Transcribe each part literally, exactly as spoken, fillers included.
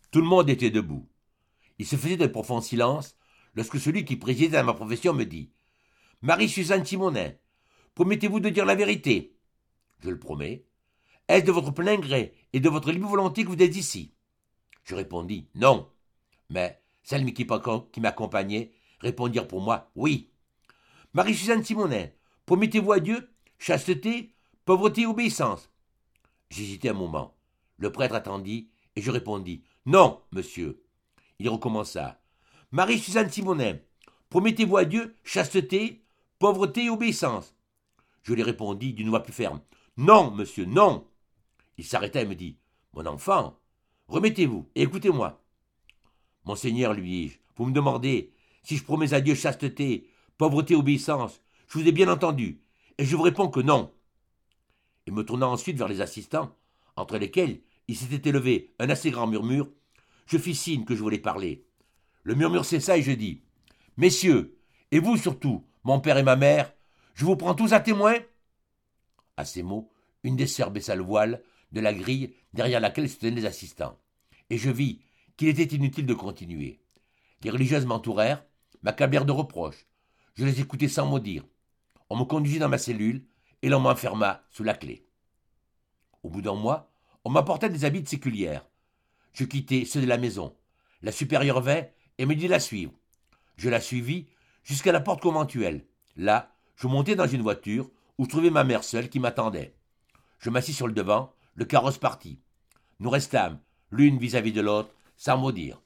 Tout le monde était debout. Il se faisait de profonds silences lorsque celui qui présidait à ma profession me dit « Marie-Suzanne Simonin, promettez-vous de dire la vérité ?» Je le promets. « Est-ce de votre plein gré et de votre libre volonté que vous êtes ici ?» Je répondis « Non ». Mais celles qui m'accompagnaient répondirent pour moi « Oui ». « Marie-Suzanne Simonin, promettez-vous à Dieu chasteté, pauvreté et obéissance ?» J'hésitai un moment. Le prêtre attendit et je répondis « Non, monsieur ». Il recommença. « Marie-Suzanne Simonin, promettez-vous à Dieu chasteté, pauvreté et obéissance ?» Je lui répondis d'une voix plus ferme. « Non, monsieur, non !» Il s'arrêta et me dit « Mon enfant, remettez-vous et écoutez-moi. » « Monseigneur, lui dis-je, vous me demandez si je promets à Dieu chasteté, pauvreté et obéissance. Je vous ai bien entendu, et je vous réponds que non. » Et me tournant ensuite vers les assistants, entre lesquels il s'était élevé un assez grand murmure, je fis signe que je voulais parler. Le murmure cessa et je dis « Messieurs, et vous surtout, mon père et ma mère, je vous prends tous à témoin ?» À ces mots, une des sœurs baissa le voile de la grille derrière laquelle se tenaient les assistants, et je vis qu'il était inutile de continuer. Les religieuses m'entourèrent, m'accablèrent de reproches. Je les écoutai sans mot dire. On me conduisit dans ma cellule et l'on m'enferma sous la clé. Au bout d'un mois, on m'apporta des habits de séculière. Je quittai ceux de la maison. La supérieure vint et me dit de la suivre. Je la suivis jusqu'à la porte conventuelle. Là, je montai dans une voiture où je trouvai ma mère seule qui m'attendait. Je m'assis sur le devant, le carrosse partit. Nous restâmes, l'une vis-à-vis de l'autre, sans mot dire.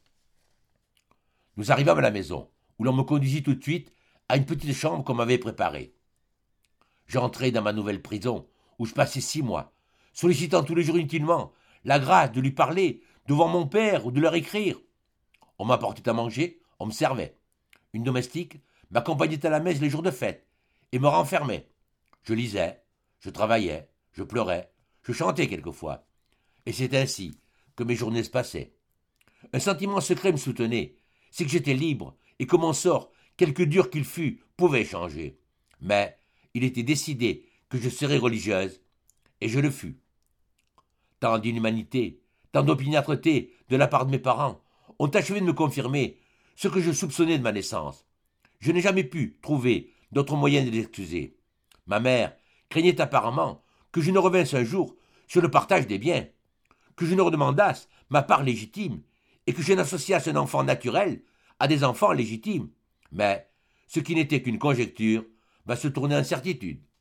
Nous arrivâmes à la maison, où l'on me conduisit tout de suite à une petite chambre qu'on m'avait préparée. J'entrai dans ma nouvelle prison, où je passai six mois, sollicitant tous les jours inutilement la grâce de lui parler devant mon père ou de leur écrire. On m'apportait à manger, on me servait. Une domestique m'accompagnait à la messe les jours de fête et me renfermait. Je lisais, je travaillais, je pleurais, je chantais quelquefois. Et c'est ainsi que mes journées se passaient. Un sentiment secret me soutenait, c'est que j'étais libre et que mon sort, quelque dur qu'il fût, pouvait changer. Mais il était décidé que je serais religieuse, et je le fus. Tant d'inhumanité, tant d'opiniâtreté de la part de mes parents ont achevé de me confirmer ce que je soupçonnais de ma naissance. Je n'ai jamais pu trouver d'autre moyen de l'excuser. Ma mère craignait apparemment que je ne revinsse un jour sur le partage des biens, que je ne redemandasse ma part légitime et que je n'associasse un enfant naturel à des enfants légitimes. Mais ce qui n'était qu'une conjecture va se tourner en certitude.